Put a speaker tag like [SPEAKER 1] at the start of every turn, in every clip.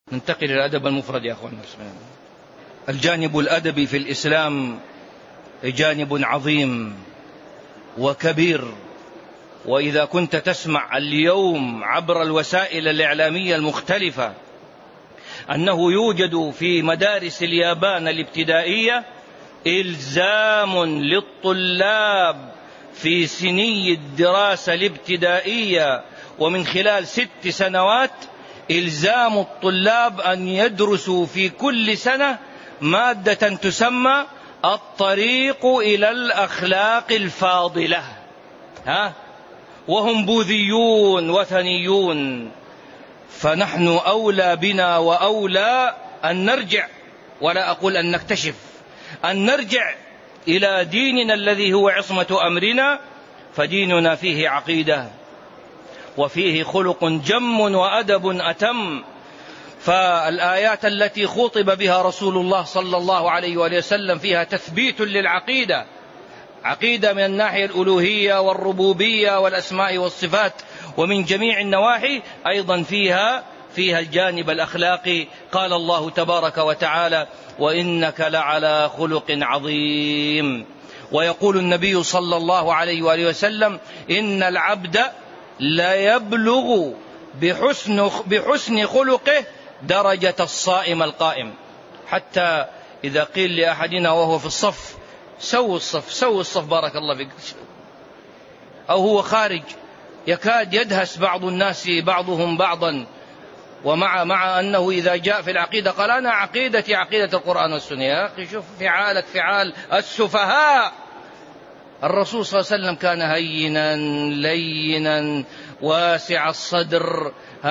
[SPEAKER 1] ننتقل إلى الأدب المفرد يا أخوان. الجانب الأدبي في الإسلام جانب عظيم وكبير، وإذا كنت تسمع اليوم عبر الوسائل الإعلامية المختلفة أنه يوجد في مدارس اليابان الابتدائية إلزام للطلاب في سني الدراسة الابتدائية ومن خلال 6 سنوات إلزام الطلاب أن يدرسوا في كل سنة مادة تسمى الطريق إلى الأخلاق الفاضلة، وهم بوذيون وثنيون. فنحن أولى بنا وأولى أن نرجع، ولا أقول أن نكتشف، أن نرجع إلى ديننا الذي هو عصمة أمرنا، فديننا فيه عقيدة وفيه خلق جم وأدب أتم. فالآيات التي خطب بها رسول الله صلى الله عليه وآله وسلم فيها تثبيت للعقيدة، عقيدة من الناحية الألوهية والربوبية والأسماء والصفات ومن جميع النواحي، أيضا فيها الجانب الأخلاقي. قال الله تبارك وتعالى: وإنك لعلى خلق عظيم. ويقول النبي صلى الله عليه وآله وسلم: إن العبد لا يبلغ بحسن خلقه درجة الصائم القائم. حتى إذا قيل لأحدنا وهو في الصف: سووا الصف بارك الله فيك، أو هو خارج يكاد يدهس بعض الناس بعضهم بعضا، ومع أنه إذا جاء في العقيدة قال: أنا عقيدتي عقيدة القرآن والسنة. يا أخي شوف فعالك فعال السفهاء. الرسول صلى الله عليه وسلم كان هينا لينا واسع الصدر،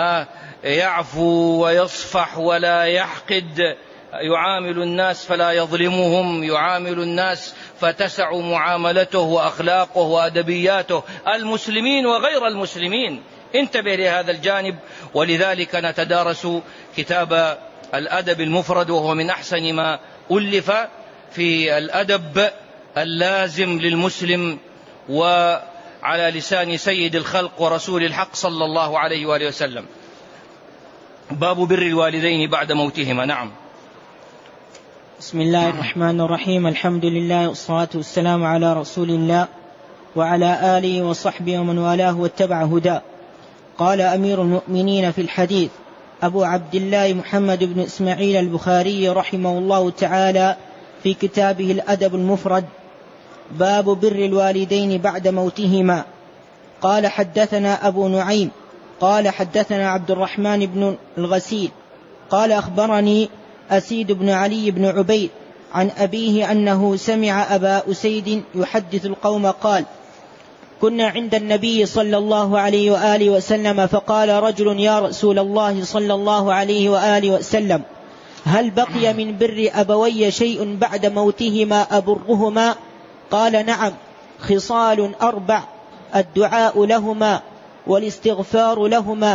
[SPEAKER 1] يعفو ويصفح ولا يحقد، يعامل الناس فلا يظلمهم، يعامل الناس فتسع معاملته وأخلاقه وأدبياته، المسلمين وغير المسلمين. انتبه لهذا الجانب. ولذلك نتدارس كتاب الأدب المفرد، وهو من أحسن ما ألف في الأدب اللازم للمسلم، وعلى لسان سيد الخلق ورسول الحق صلى الله عليه وآله وسلم. باب بر الوالدين بعد موتهما. نعم.
[SPEAKER 2] بسم الله الرحمن الرحيم. الحمد لله والصلاة والسلام على رسول الله وعلى آله وصحبه ومن والاه واتبع هداه. قال أمير المؤمنين في الحديث أبو عبد الله محمد بن إسماعيل البخاري رحمه الله تعالى في كتابه الأدب المفرد: باب بر الوالدين بعد موتهما. قال حدثنا أبو نعيم قال حدثنا عبد الرحمن بن الغسيل قال أخبرني أسيد بن علي بن عبيد عن أبيه أنه سمع أبا أسيد يحدث القوم قال: كنا عند النبي صلى الله عليه وآله وسلم فقال رجل: يا رسول الله صلى الله عليه وآله وسلم، هل بقي من بر أبوي شيء بعد موتهما أبرهما؟ قال: نعم، خصال 4: الدعاء لهما، والاستغفار لهما،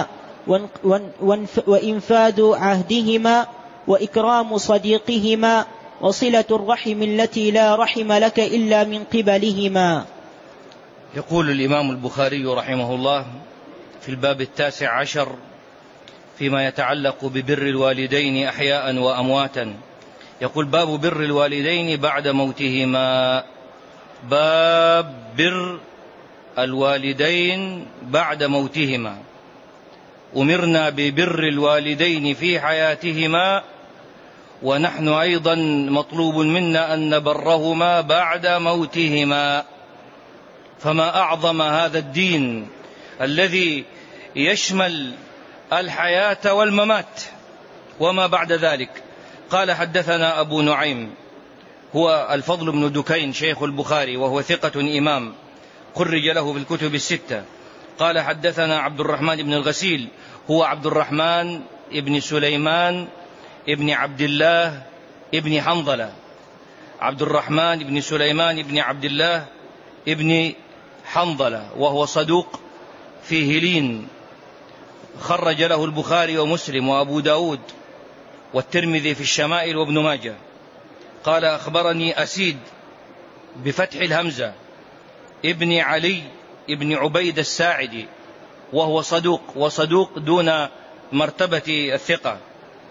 [SPEAKER 2] وإنفاذ عهدهما، وإكرام صديقهما، وصلة الرحم التي لا رحم لك إلا من قبلهما.
[SPEAKER 1] يقول الإمام البخاري رحمه الله في الباب 19 فيما يتعلق ببر الوالدين أحياء وأمواتا، يقول: باب بر الوالدين بعد موتهما. باب بر الوالدين بعد موتهما. أمرنا ببر الوالدين في حياتهما، ونحن أيضا مطلوب منا أن نبرهما بعد موتهما. فما أعظم هذا الدين الذي يشمل الحياة والممات وما بعد ذلك. قال حدثنا أبو نعيم هو الفضل بن دكين شيخ البخاري، وهو ثقة إمام خرج له في الكتب 6. قال حدثنا عبد الرحمن بن الغسيل هو عبد الرحمن ابن سليمان ابن عبد الله ابن حنظلة، عبد الرحمن بن سليمان ابن عبد الله ابن حنظلة، وهو صدوق فيه لين، خرج له البخاري ومسلم وأبو داود والترمذي في الشمائل وابن ماجه. قال أخبرني أسيد بفتح الهمزة ابن علي ابن عبيد الساعدي، وهو صدوق، وصدوق دون مرتبة الثقة.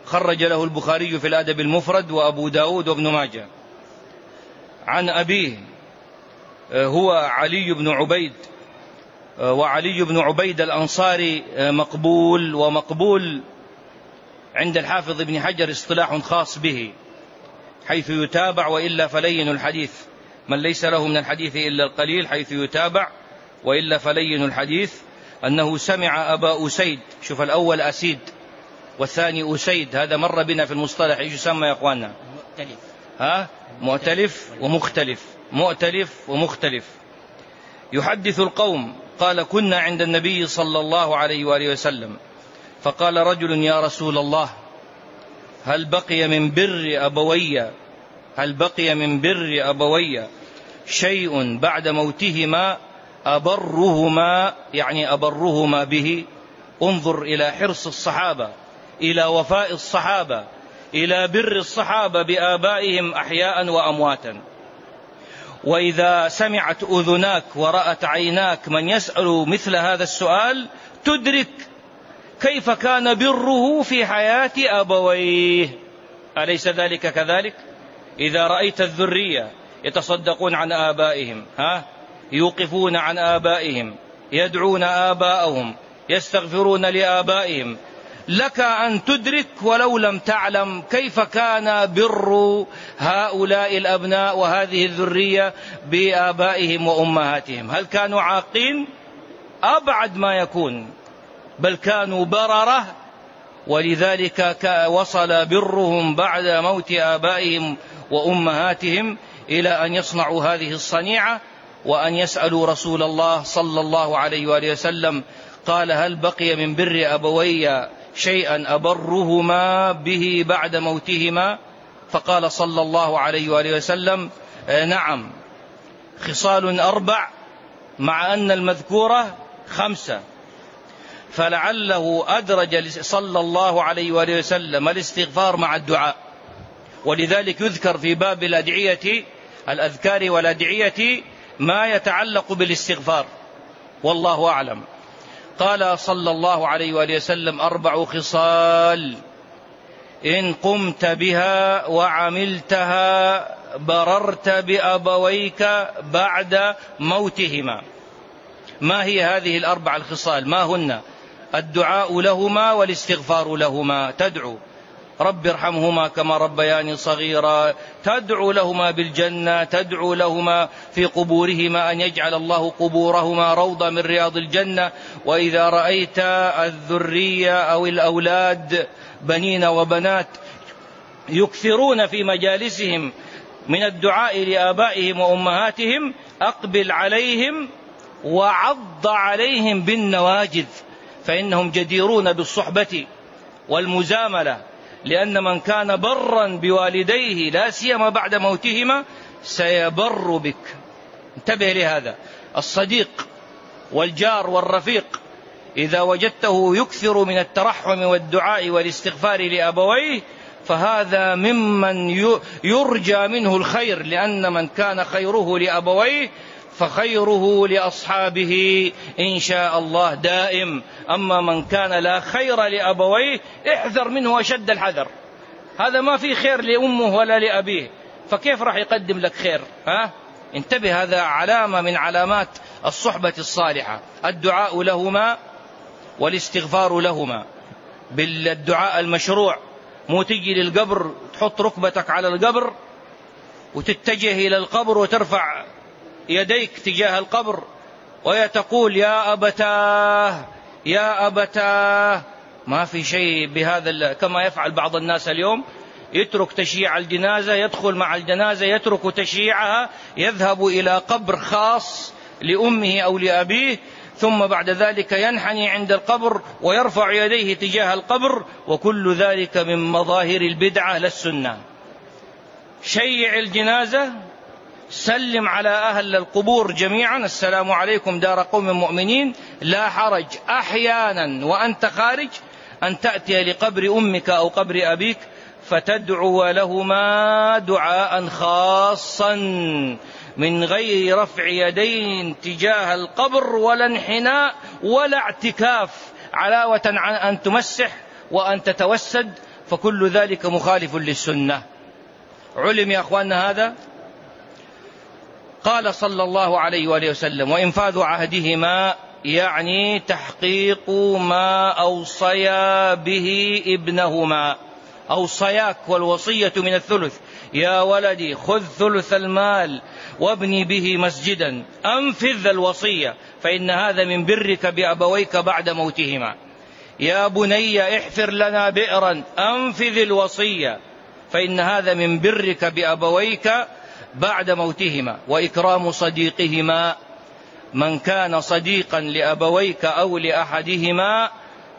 [SPEAKER 1] خرج له البخاري في الأدب المفرد وأبو داود وابن ماجه. عن أبيه هو علي بن عبيد، وعلي بن عبيد الأنصاري مقبول، ومقبول عند الحافظ ابن حجر اصطلاح خاص به حيث يتابع وإلا فلين الحديث، من ليس له من الحديث إلا القليل حيث يتابع وإلا فلين الحديث. أنه سمع أبا أسيد، شوف الأول أسيد والثاني أسيد، هذا مر بنا في المصطلح، إيش يسمى يا أخواننا؟
[SPEAKER 2] مؤتلف.
[SPEAKER 1] مؤتلف ومختلف، مؤتلف ومختلف. يحدث القوم قال: كنا عند النبي صلى الله عليه وآله وسلم فقال رجل: يا رسول الله، هل بقي من بر أبوي شيء بعد موتهما أبرهما، يعني أبرهما به؟ انظر إلى حرص الصحابة، إلى وفاء الصحابة، إلى بر الصحابة بآبائهم أحياء وأمواتا. وإذا سمعت أذناك ورأت عيناك من يسأل مثل هذا السؤال تدرك كيف كان بره في حياة أبويه. أليس ذلك كذلك؟ إذا رأيت الذرية يتصدقون عن آبائهم، يوقفون عن آبائهم، يدعون آباءهم، يستغفرون لآبائهم، لك أن تدرك ولو لم تعلم كيف كان بر هؤلاء الأبناء وهذه الذرية بآبائهم وأمهاتهم. هل كانوا عاقين؟ أبعد ما يكون، بل كانوا بررة، ولذلك وصل برهم بعد موت آبائهم وأمهاتهم إلى أن يصنعوا هذه الصنيعة وأن يسألوا رسول الله صلى الله عليه وآله وسلم. قال: هل بقي من بر أبوي شيئا أبرهما به بعد موتهما؟ فقال صلى الله عليه وآله وسلم: نعم، خصال 4 مع أن المذكورة 5. فلعله أدرج صلى الله عليه وآله وسلم الاستغفار مع الدعاء، ولذلك يذكر في باب الأذكار والأدعية ما يتعلق بالاستغفار، والله أعلم. قال صلى الله عليه وآله وسلم: 4 خصال إن قمت بها وعملتها بررت بأبويك بعد موتهما. ما هي هذه 4 الخصال؟ ما هن؟ الدعاء لهما والاستغفار لهما. تدعو: رب ارحمهما كما ربياني صغيرا، تدعو لهما بالجنة، تدعو لهما في قبورهما أن يجعل الله قبورهما روضة من رياض الجنة. وإذا رأيت الذرية أو الأولاد بنين وبنات يكثرون في مجالسهم من الدعاء لآبائهم وأمهاتهم، أقبل عليهم وعض عليهم بالنواجذ، فإنهم جديرون بالصحبة والمزاملة، لأن من كان برا بوالديه لا سيما بعد موتهما سيبر بك. انتبه لهذا. الصديق والجار والرفيق إذا وجدته يكثر من الترحم والدعاء والاستغفار لأبويه فهذا ممن يرجى منه الخير، لأن من كان خيره لأبويه فخيره لأصحابه إن شاء الله دائم. أما من كان لا خير لأبويه احذر منه أشد الحذر، هذا ما في خير لأمه ولا لأبيه، فكيف راح يقدم لك خير؟ انتبه، هذا علامة من علامات الصحبة الصالحة، الدعاء لهما والاستغفار لهما بالدعاء المشروع. مو تجي للقبر تحط ركبتك على القبر وتتجه إلى القبر وترفع يديك تجاه القبر ويتقول: يا أبتاه يا أبتاه. ما في شيء بهذا، كما يفعل بعض الناس اليوم، يترك تشييع الجنازة، يدخل مع الجنازة يترك تشييعها، يذهب إلى قبر خاص لأمه أو لأبيه، ثم بعد ذلك ينحني عند القبر ويرفع يديه تجاه القبر، وكل ذلك من مظاهر البدعة للسنة. شيع الجنازة، سلم على أهل القبور جميعا: السلام عليكم دار قوم مؤمنين، لا حرج أحيانا وأنت خارج أن تأتي لقبر أمك أو قبر أبيك فتدعو لهما دعاء خاصا من غير رفع يدين تجاه القبر ولا انحناء ولا اعتكاف، علاوة عن أن تمسح وأن تتوسد فكل ذلك مخالف للسنة. علم يا أخواننا هذا؟ قال صلى الله عليه وآله وسلم: وإنفاذ عهدهما يعني تحقيق ما أوصيا به ابنهما. أوصياك والوصية من الثلث: يا ولدي خذ ثلث المال وابني به مسجدا. أنفذ الوصية فإن هذا من برك بأبويك بعد موتهما. يا بني احفر لنا بئرا. أنفذ الوصية فإن هذا من برك بأبويك بعد موتهما. وإكرام صديقهما: من كان صديقا لأبويك أو لأحدهما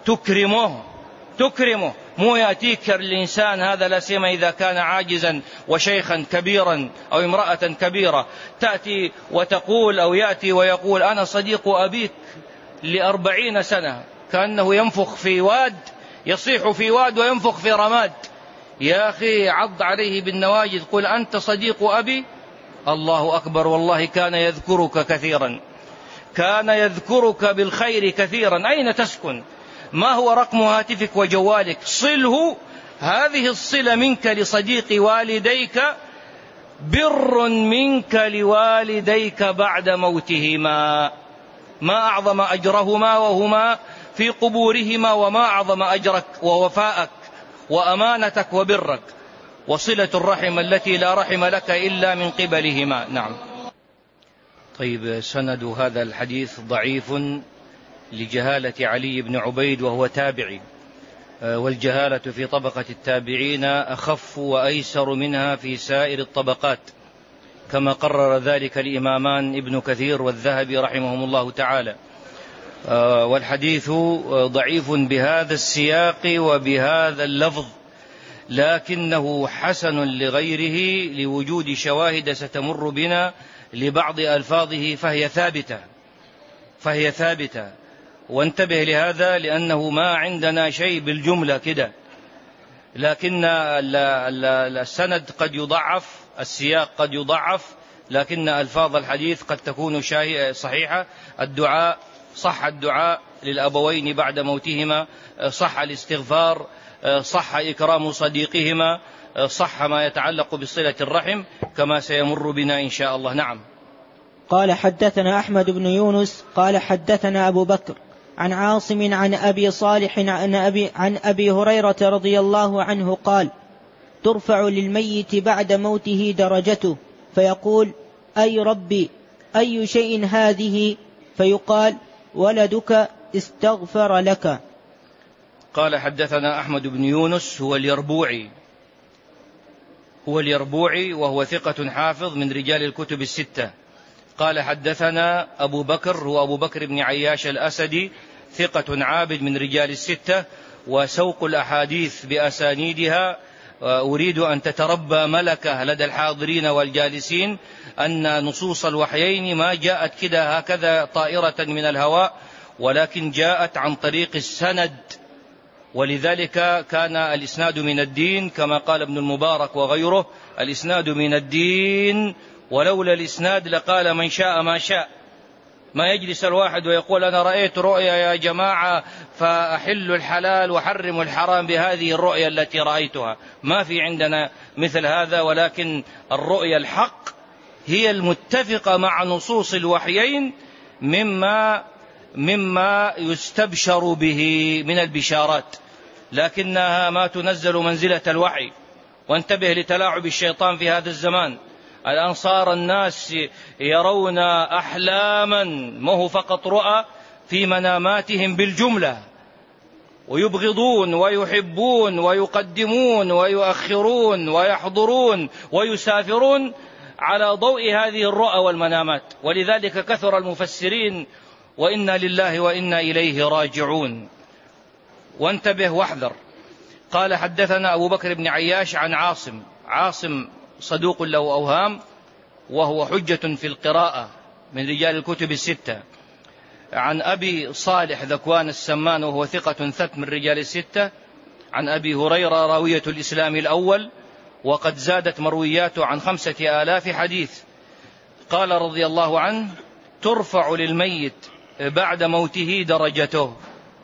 [SPEAKER 1] تكرمه. مو يأتيك الإنسان هذا لا سيما إذا كان عاجزا وشيخا كبيرا أو امرأة كبيرة، تأتي وتقول أو يأتي ويقول: أنا صديق أبيك ل40 سنة، كأنه ينفخ في واد، يصيح في واد وينفخ في رماد. يا أخي عض عليه بالنواجذ، قل أنت صديق أبي. الله أكبر، والله كان يذكرك كثيرا، كان يذكرك بالخير كثيرا. أين تسكن؟ ما هو رقم هاتفك وجوالك؟ صله. هذه الصلة منك لصديق والديك بر منك لوالديك بعد موتهما. ما أعظم أجرهما وهما في قبورهما، وما أعظم أجرك ووفاءك وأمانتك وبرك، وصلة الرحم التي لا رحم لك إلا من قبلهما. نعم. طيب، سند هذا الحديث ضعيف لجهالة علي بن عبيد وهو تابعي، والجهالة في طبقة التابعين أخف وأيسر منها في سائر الطبقات، كما قرر ذلك الإمامان ابن كثير والذهبي رحمهم الله تعالى. والحديث ضعيف بهذا السياق وبهذا اللفظ، لكنه حسن لغيره لوجود شواهد ستمر بنا لبعض ألفاظه فهي ثابتة. وانتبه لهذا، لأنه ما عندنا شيء بالجملة كده، لكن السند قد يضعف، السياق قد يضعف، لكن ألفاظ الحديث قد تكون صحيحة. الدعاء صح، الدعاء للأبوين بعد موتهما صح، الاستغفار صح، إكرام صديقهما صح، ما يتعلق بصلة الرحم كما سيمر بنا إن شاء الله. نعم.
[SPEAKER 2] قال: حدثنا أحمد بن يونس قال حدثنا أبو بكر عن عاصم عن أبي صالح عن أبي هريرة رضي الله عنه قال: ترفع للميت بعد موته درجته، فيقول: أي ربي أي شيء هذه؟ فيقال: ولدك استغفر لك.
[SPEAKER 1] قال: حدثنا أحمد بن يونس هو اليربوعي وهو ثقة حافظ من رجال الكتب الستة. قال: حدثنا أبو بكر هو أبو بكر بن عياش الأسدي، ثقة عابد من رجال الستة. وسوق الأحاديث بأسانيدها أريد أن تتربى ملكة لدى الحاضرين والجالسين، أن نصوص الوحيين ما جاءت كده هكذا طائرة من الهواء، ولكن جاءت عن طريق السند، ولذلك كان الإسناد من الدين، كما قال ابن المبارك وغيره: الإسناد من الدين، ولولا الإسناد لقال من شاء ما شاء. ما يجلس الواحد ويقول: أنا رأيت رؤيا يا جماعة فأحل الحلال وحرم الحرام بهذه الرؤيا التي رأيتها. ما في عندنا مثل هذا، ولكن الرؤيا الحق هي المتفقة مع نصوص الوحيين مما يستبشر به من البشارات، لكنها ما تنزل منزلة الوحي. وانتبه لتلاعب الشيطان في هذا الزمان. الآن صار الناس يرون أحلاما، ما هو فقط رؤى، في مناماتهم بالجملة، ويبغضون ويحبون ويقدمون ويؤخرون ويحضرون ويسافرون على ضوء هذه الرؤى والمنامات. ولذلك كثر المفسرين، وإنا لله وإنا إليه راجعون. وانتبه واحذر. قال: حدثنا أبو بكر بن عياش عن عاصم صدوق له أوهام، وهو حجة في القراءة من رجال الكتب الستة. عن أبي صالح ذكوان السمان وهو ثقة ثبت من رجال الستة. عن أبي هريرة راوية الإسلام الأول، وقد زادت مروياته عن 5000 حديث. قال رضي الله عنه: ترفع للميت بعد موته درجته.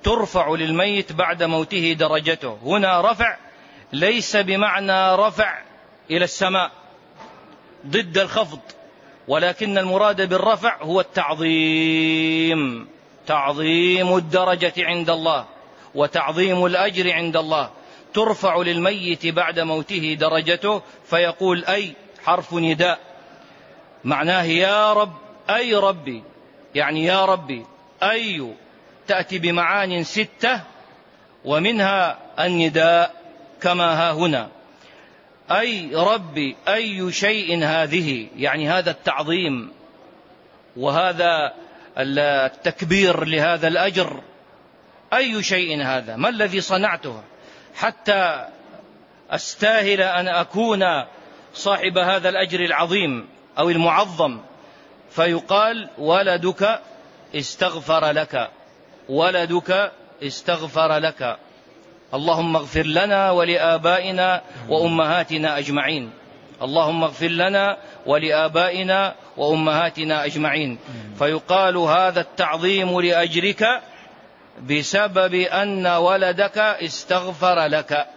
[SPEAKER 1] ترفع للميت بعد موته درجته. هنا رفع ليس بمعنى رفع إلى السماء ضد الخفض، ولكن المراد بالرفع هو التعظيم، تعظيم الدرجة عند الله وتعظيم الأجر عند الله. ترفع للميت بعد موته درجته، فيقول أي حرف نداء معناه يا رب، أي ربي، يعني يا ربي، أي تأتي بمعان 6 ومنها النداء كما ها هنا، أي ربي أي شيء هذه، يعني هذا التعظيم وهذا التكبير لهذا الأجر. أي شيء هذا، ما الذي صنعته حتى أستاهل أن أكون صاحب هذا الأجر العظيم أو المعظم؟ فيقال ولدك استغفر لك، ولدك استغفر لك. اللهم اغفر لنا ولآبائنا وأمهاتنا أجمعين، اللهم اغفر لنا ولآبائنا وأمهاتنا أجمعين. فيقال هذا التعظيم لأجرك بسبب أن ولدك استغفر لك.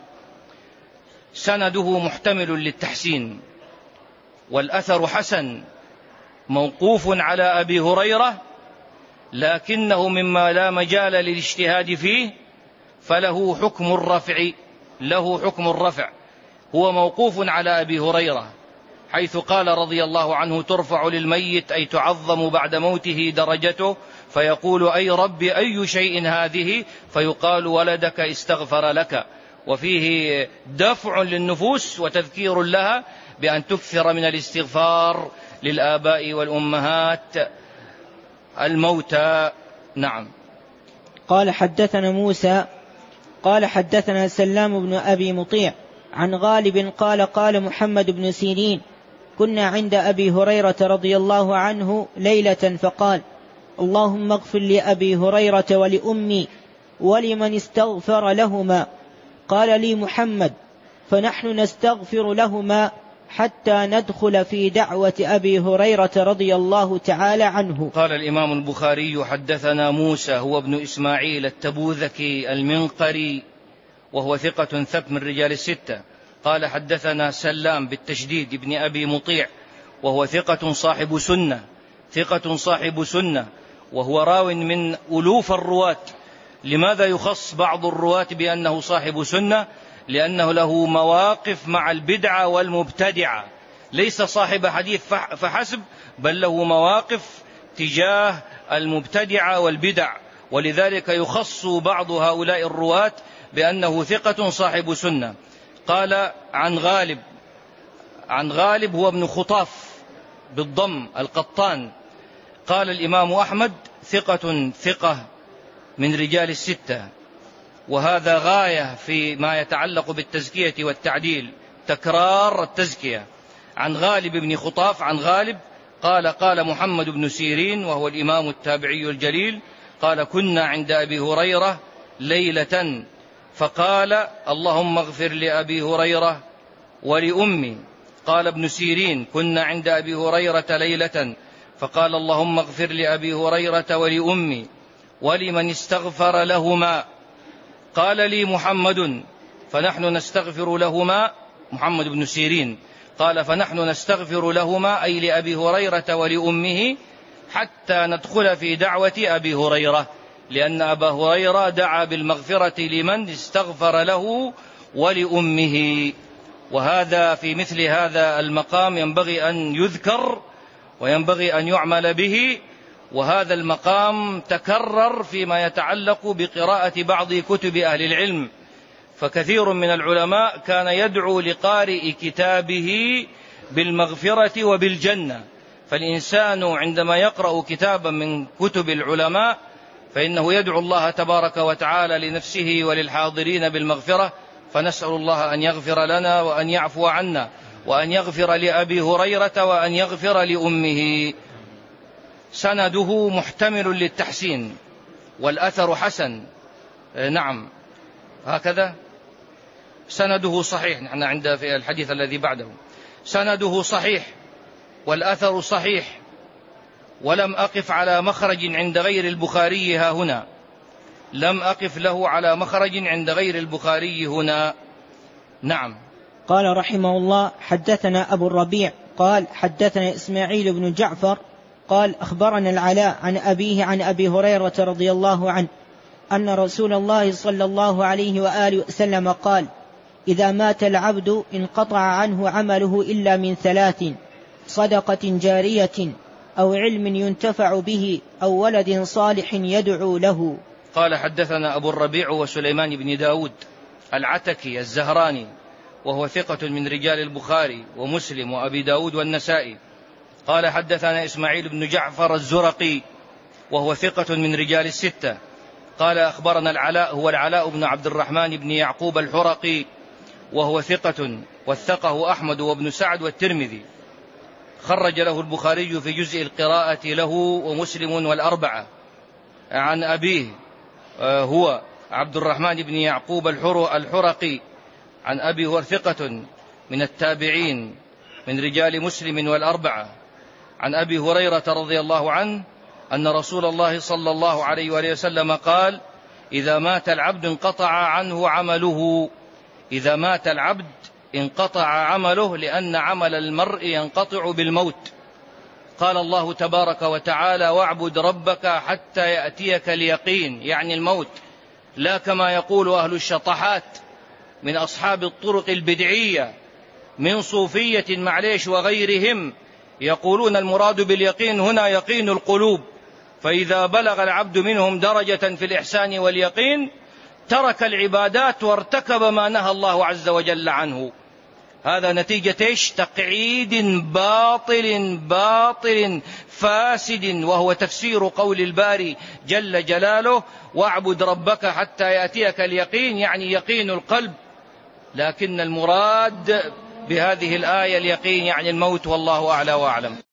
[SPEAKER 1] سنده محتمل للتحسين، والأثر حسن موقوف على أبي هريرة، لكنه مما لا مجال للاجتهاد فيه، فله حكم الرفع، له حكم الرفع. هو موقوف على أبي هريرة حيث قال رضي الله عنه ترفع للميت أي تعظم بعد موته درجته، فيقول أي ربي أي شيء هذه، فيقال ولدك استغفر لك. وفيه دفع للنفوس وتذكير لها بأن تكثر من الاستغفار للآباء والأمهات الموتى. نعم.
[SPEAKER 2] قال حدثنا موسى قال حدثنا سلام بن أبي مطيع عن غالب قال قال محمد بن سيرين كنا عند أبي هريرة رضي الله عنه ليلة فقال اللهم اغفر لأبي هريرة ولأمي ولمن استغفر لهما. قال لي محمد فنحن نستغفر لهما حتى ندخل في دعوة أبي هريرة رضي الله تعالى عنه.
[SPEAKER 1] قال الإمام البخاري حدثنا موسى هو ابن إسماعيل التبوذكي المنقري وهو ثقة ثبت من رجال الستة. قال حدثنا سلام بالتشديد ابن أبي مطيع وهو ثقة صاحب سنة، ثقة صاحب سنة، وهو راو من ألوف الرواة. لماذا يخص بعض الرواة بأنه صاحب سنة؟ لأنه له مواقف مع البدعة والمبتدعة، ليس صاحب حديث فحسب، بل له مواقف تجاه المبتدعة والبدع، ولذلك يخص بعض هؤلاء الرواة بأنه ثقة صاحب سنة. قال عن غالب هو ابن خطاف بالضم القطان. قال الإمام أحمد ثقة من رجال الستة، وهذا غاية في ما يتعلق بالتزكية والتعديل، تكرار التزكية. عن غالب بن خطاف عن غالب قال محمد بن سيرين وهو الإمام التابعي الجليل قال كنا عند أبي هريرة ليلة فقال اللهم اغفر لأبي هريرة ولأمي. قال ابن سيرين كنا عند أبي هريرة ليلة فقال اللهم اغفر لأبي هريرة ولأمي ولمن استغفر لهما. قال لي محمد فنحن نستغفر لهما، محمد بن سيرين قال فنحن نستغفر لهما أي لأبي هريرة ولأمه حتى ندخل في دعوة أبي هريرة، لأن أبا هريرة دعا بالمغفرة لمن استغفر له ولأمه. وهذا في مثل هذا المقام ينبغي أن يذكر وينبغي أن يعمل به. وهذا المقام تكرر فيما يتعلق بقراءة بعض كتب أهل العلم، فكثير من العلماء كان يدعو لقارئ كتابه بالمغفرة وبالجنة. فالإنسان عندما يقرأ كتابا من كتب العلماء فإنه يدعو الله تبارك وتعالى لنفسه وللحاضرين بالمغفرة. فنسأل الله أن يغفر لنا وأن يعفو عنا وأن يغفر لأبي هريرة وأن يغفر لأمه. سنده محتمل للتحسين والأثر حسن. نعم هكذا سنده صحيح. نحن عند في الحديث الذي بعده سنده صحيح والأثر صحيح، ولم أقف على مخرج عند غير البخاري ها هنا. لم أقف له على مخرج عند غير البخاري هنا. نعم.
[SPEAKER 2] قال رحمه الله: حدثنا أبو الربيع قال حدثنا إسماعيل بن جعفر قال أخبرنا العلاء عن أبيه عن أبي هريرة رضي الله عنه أن رسول الله صلى الله عليه وآله وسلم قال: إذا مات العبد انقطع عنه عمله إلا من 3: صدقة جارية أو علم ينتفع به أو ولد صالح يدعو له.
[SPEAKER 1] قال حدثنا أبو الربيع وسليمان بن داود العتكي الزهراني، وهو ثقة من رجال البخاري ومسلم وأبي داود والنسائي. قال حدثنا إسماعيل بن جعفر الزرقي، وهو ثقة من رجال الستة. قال أخبرنا العلاء، هو العلاء بن عبد الرحمن بن يعقوب الحرقي، وهو ثقة وثقه أحمد وابن سعد والترمذي. خرج له البخاري في جزء القراءة له ومسلم والأربعة. عن أبيه هو عبد الرحمن بن يعقوب الحرقي عن أبي، هو ثقة من التابعين من رجال مسلم والأربعة. عن أبي هريرة رضي الله عنه أن رسول الله صلى الله عليه وآله وسلم قال: إذا مات العبد انقطع عنه عمله. إذا مات العبد انقطع عمله، لأن عمل المرء ينقطع بالموت. قال الله تبارك وتعالى: واعبد ربك حتى يأتيك اليقين، يعني الموت، لا كما يقول أهل الشطحات من أصحاب الطرق البدعية من صوفية معليش وغيرهم، يقولون المراد باليقين هنا يقين القلوب، فإذا بلغ العبد منهم درجة في الإحسان واليقين ترك العبادات وارتكب ما نهى الله عز وجل عنه. هذا نتيجة إيش؟ تقعيد باطل فاسد، وهو تفسير قول الباري جل جلاله: واعبد ربك حتى يأتيك اليقين، يعني يقين القلب. لكن المراد بهذه الآية اليقين يعني الموت، والله أعلى وأعلم.